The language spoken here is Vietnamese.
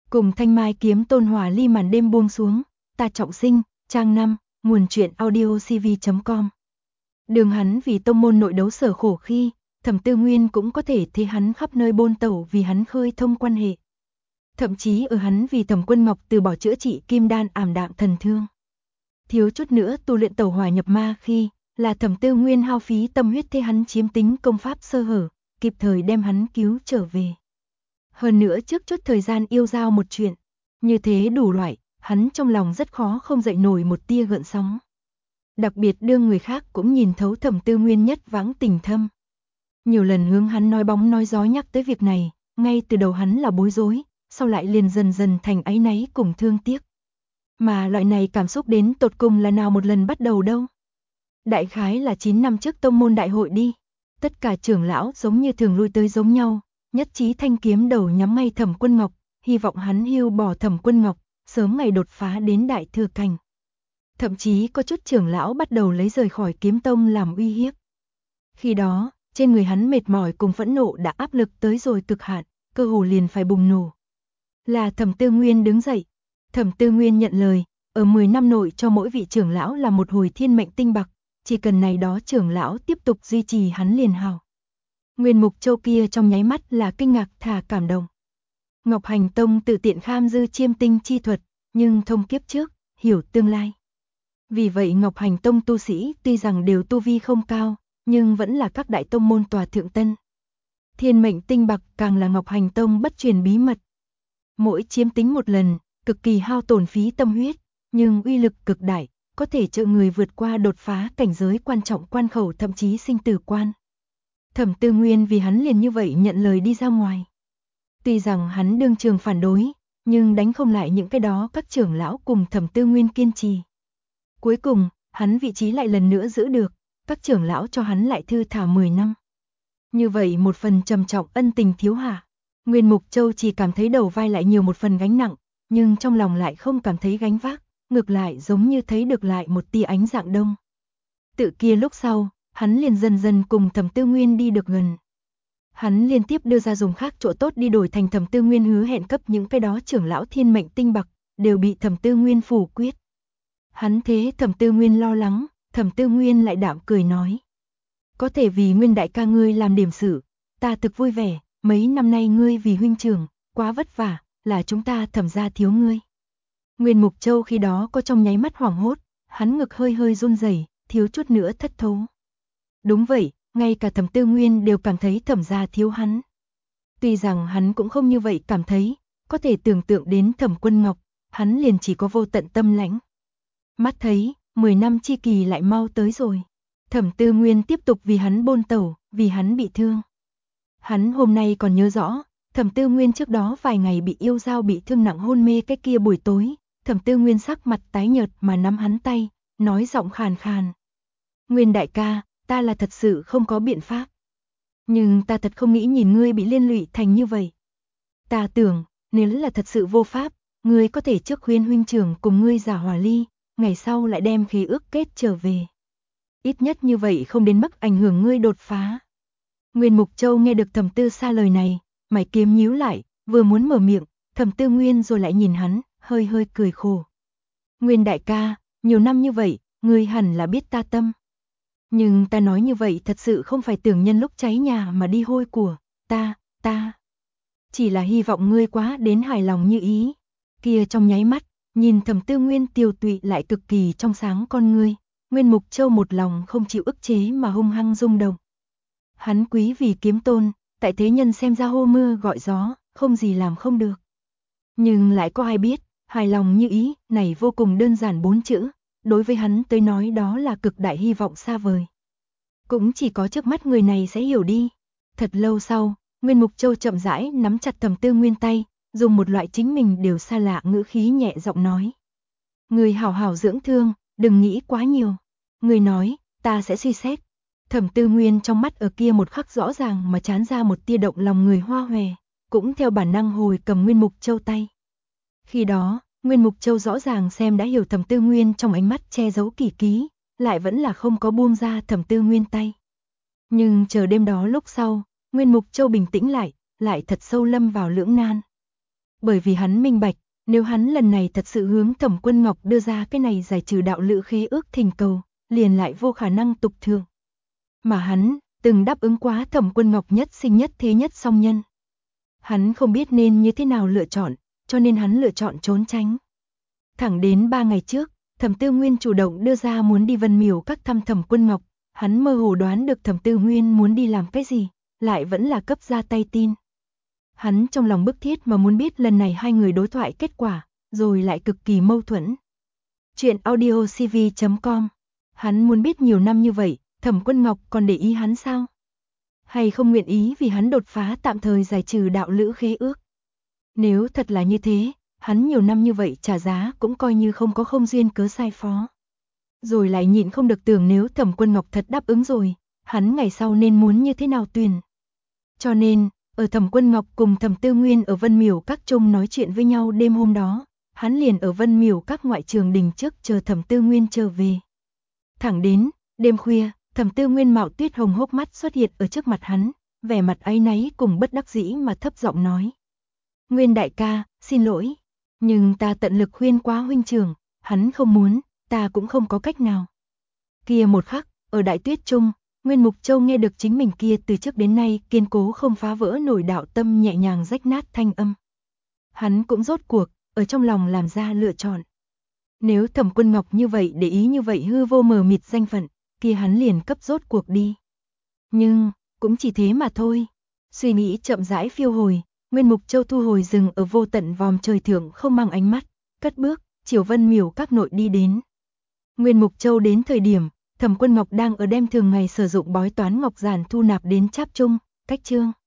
Cùng Thanh Mai Kiếm Tôn hòa ly màn đêm buông xuống, ta trọng sinh, trang 5, nguồn truyện audio cv.com. Đường hắn vì tông môn nội đấu sở khổ khi, Thẩm Tư Nguyên cũng có thể thấy hắn khắp nơi bôn tẩu vì hắn khơi thông quan hệ. Thậm chí ở hắn vì Thẩm Quân Ngọc từ bỏ chữa trị kim đan ảm đạm thần thương. Thiếu chút nữa tu luyện tẩu hỏa nhập ma khi, là Thẩm Tư Nguyên hao phí tâm huyết thế hắn chiếm tính công pháp sơ hở, kịp thời đem hắn cứu trở về. Hơn nữa trước chút thời gian yêu giao một chuyện, như thế đủ loại, hắn trong lòng rất khó không dậy nổi một tia gợn sóng. Đặc biệt đương người khác cũng nhìn thấu Thẩm Tư Nguyên nhất vãng tình thâm. Nhiều lần hướng hắn nói bóng nói gió nhắc tới việc này, ngay từ đầu hắn là bối rối, sau lại liền dần dần thành áy náy cùng thương tiếc. Mà loại này cảm xúc đến tột cùng là nào một lần bắt đầu đâu? Đại khái là 9 năm trước tông môn đại hội đi. Tất cả trưởng lão giống như thường lui tới giống nhau, nhất trí thanh kiếm đầu nhắm ngay Thẩm Quân Ngọc, hy vọng hắn hưu bỏ Thẩm Quân Ngọc, sớm ngày đột phá đến đại thừa cảnh. Thậm chí có chút trưởng lão bắt đầu lấy rời khỏi kiếm tông làm uy hiếp. Khi đó, trên người hắn mệt mỏi cùng phẫn nộ đã áp lực tới rồi cực hạn, cơ hồ liền phải bùng nổ. Là Thẩm Tư Nguyên đứng dậy. Thẩm Tư Nguyên nhận lời, ở 10 năm nội cho mỗi vị trưởng lão là một hồi thiên mệnh tinh bạc, chỉ cần này đó trưởng lão tiếp tục duy trì hắn liền hào. Nguyên Mục Châu kia trong nháy mắt là kinh ngạc thà cảm động. Ngọc Hành Tông tự tiện kham dư chiêm tinh chi thuật, nhưng thông kiếp trước, hiểu tương lai. Vì vậy Ngọc Hành Tông tu sĩ tuy rằng đều tu vi không cao, nhưng vẫn là các đại tông môn tòa thượng tân. Thiên mệnh tinh bạc càng là Ngọc Hành Tông bất truyền bí mật. Mỗi chiếm tính một lần, cực kỳ hao tổn phí tâm huyết, nhưng uy lực cực đại, có thể trợ người vượt qua đột phá cảnh giới quan trọng quan khẩu thậm chí sinh tử quan. Thẩm Tư Nguyên vì hắn liền như vậy nhận lời đi ra ngoài. Tuy rằng hắn đương trường phản đối, nhưng đánh không lại những cái đó các trưởng lão cùng Thẩm Tư Nguyên kiên trì. Cuối cùng, hắn vị trí lại lần nữa giữ được, các trưởng lão cho hắn lại thư thả 10 năm. Như vậy một phần trầm trọng ân tình thiếu hạ, Nguyên Mục Châu chỉ cảm thấy đầu vai lại nhiều một phần gánh nặng, nhưng trong lòng lại không cảm thấy gánh vác, ngược lại giống như thấy được lại một tia ánh dạng đông. Tự kia lúc sau, hắn liền dần dần cùng Thẩm Tư Nguyên đi được gần. Hắn liên tiếp đưa ra dùng khác chỗ tốt đi đổi thành Thẩm Tư Nguyên hứa hẹn cấp những cái đó trưởng lão thiên mệnh tinh bạc, đều bị Thẩm Tư Nguyên phủ quyết. Hắn thế Thẩm Tư Nguyên lo lắng, Thẩm Tư Nguyên lại đạm cười nói. Có thể vì Nguyên đại ca ngươi làm điểm sự, ta thực vui vẻ, mấy năm nay ngươi vì huynh trưởng, quá vất vả, là chúng ta Thẩm gia thiếu ngươi. Nguyên Mục Châu khi đó có trong nháy mắt hoảng hốt, hắn ngực hơi hơi run rẩy, thiếu chút nữa thất thố. Đúng vậy, ngay cả Thẩm Tư Nguyên đều cảm thấy Thẩm gia thiếu hắn. Tuy rằng hắn cũng không như vậy cảm thấy, có thể tưởng tượng đến Thẩm Quân Ngọc, hắn liền chỉ có vô tận tâm lãnh. Mắt thấy, 10 năm chi kỳ lại mau tới rồi. Thẩm Tư Nguyên tiếp tục vì hắn bôn tẩu, vì hắn bị thương. Hắn hôm nay còn nhớ rõ, Thẩm Tư Nguyên trước đó vài ngày bị yêu giao bị thương nặng hôn mê cái kia buổi tối, Thẩm Tư Nguyên sắc mặt tái nhợt mà nắm hắn tay, nói giọng khàn khàn. Nguyên đại ca, ta là thật sự không có biện pháp. Nhưng ta thật không nghĩ nhìn ngươi bị liên lụy thành như vậy. Ta tưởng, nếu là thật sự vô pháp, ngươi có thể trước khuyên huynh trưởng cùng ngươi giả hòa ly, ngày sau lại đem khí ước kết trở về. Ít nhất như vậy không đến mức ảnh hưởng ngươi đột phá. Nguyên Mục Châu nghe được Thẩm Tư Sa lời này, mày kiếm nhíu lại, vừa muốn mở miệng, Thẩm Tư Nguyên rồi lại nhìn hắn, hơi hơi cười khổ. Nguyên đại ca, nhiều năm như vậy, ngươi hẳn là biết ta tâm. Nhưng ta nói như vậy thật sự không phải tưởng nhân lúc cháy nhà mà đi hôi của, ta. Chỉ là hy vọng ngươi quá đến hài lòng như ý. Kia trong nháy mắt, nhìn Thẩm Tư Nguyên tiều tụy lại cực kỳ trong sáng con ngươi, Nguyên Mục Châu một lòng không chịu ức chế mà hung hăng rung động. Hắn quý vì kiếm tôn, tại thế nhân xem ra hô mưa gọi gió, không gì làm không được. Nhưng lại có ai biết, hài lòng như ý, này vô cùng đơn giản 4 chữ, đối với hắn tới nói đó là cực đại hy vọng xa vời. Cũng chỉ có trước mắt người này sẽ hiểu đi. Thật lâu sau, Nguyên Mục Châu chậm rãi nắm chặt Thẩm Tư Nguyên tay, dùng một loại chính mình đều xa lạ ngữ khí nhẹ giọng nói. Người hảo hảo dưỡng thương, đừng nghĩ quá nhiều. Người nói, ta sẽ suy xét. Thẩm Tư Nguyên trong mắt ở kia một khắc rõ ràng mà tràn ra một tia động lòng người hoa hòe, cũng theo bản năng hồi cầm Nguyên Mục Châu tay. Khi đó, Nguyên Mục Châu rõ ràng xem đã hiểu Thẩm Tư Nguyên trong ánh mắt che giấu kỳ ký, lại vẫn là không có buông ra Thẩm Tư Nguyên tay. Nhưng chờ đêm đó lúc sau, Nguyên Mục Châu bình tĩnh lại thật sâu lâm vào lưỡng nan. bởi vì hắn minh bạch, nếu hắn lần này thật sự hướng Thẩm Quân Ngọc đưa ra cái này giải trừ đạo lữ khế ước thỉnh cầu, liền lại vô khả năng tục thượng. Mà hắn, từng đáp ứng quá Thẩm Quân Ngọc nhất sinh nhất thế nhất song nhân. Hắn không biết nên như thế nào lựa chọn, cho nên hắn lựa chọn trốn tránh. Thẳng đến 3 ngày trước, Thẩm Tư Nguyên chủ động đưa ra muốn đi Vân Miểu các thăm Thẩm Quân Ngọc, hắn mơ hồ đoán được Thẩm Tư Nguyên muốn đi làm cái gì, lại vẫn là cấp ra tay tin. Hắn trong lòng bức thiết mà muốn biết lần này hai người đối thoại kết quả, rồi lại cực kỳ mâu thuẫn. Chuyện audiocv.com. Hắn muốn biết nhiều năm như vậy, Thẩm Quân Ngọc còn để ý hắn sao? Hay không nguyện ý vì hắn đột phá tạm thời giải trừ đạo lữ khế ước? Nếu thật là như thế, hắn nhiều năm như vậy trả giá cũng coi như không có không duyên cớ sai phó. Rồi lại nhịn không được tưởng nếu Thẩm Quân Ngọc thật đáp ứng rồi, hắn ngày sau nên muốn như thế nào tuyển. Cho nên, ở Thẩm Quân Ngọc cùng Thẩm Tư Nguyên ở Vân Miểu các chung nói chuyện với nhau đêm hôm đó, hắn liền ở Vân Miểu các ngoại trường đình trước chờ Thẩm Tư Nguyên trở về. Thẳng đến, đêm khuya, Thẩm Tư Nguyên mạo tuyết hồng hốc mắt xuất hiện ở trước mặt hắn, vẻ mặt áy náy cùng bất đắc dĩ mà thấp giọng nói. Nguyên đại ca, xin lỗi, nhưng ta tận lực khuyên quá huynh trưởng, hắn không muốn, ta cũng không có cách nào. Kia một khắc, ở đại tuyết trung, Nguyên Mục Châu nghe được chính mình kia từ trước đến nay kiên cố không phá vỡ nổi đạo tâm nhẹ nhàng rách nát thanh âm. Hắn cũng rốt cuộc, ở trong lòng làm ra lựa chọn. Nếu Thẩm Quân Ngọc như vậy để ý như vậy hư vô mờ mịt danh phận, kia hắn liền cấp rốt cuộc đi. Nhưng, cũng chỉ thế mà thôi. Suy nghĩ chậm rãi phiêu hồi, Nguyên Mục Châu thu hồi rừng ở vô tận vòm trời thượng không mang ánh mắt, cất bước, chiều Vân Miểu các nội đi đến. Nguyên Mục Châu đến thời điểm, Thẩm Quân Ngọc đang ở đem thường ngày sử dụng bói toán ngọc giản thu nạp đến cháp chung, cách chương.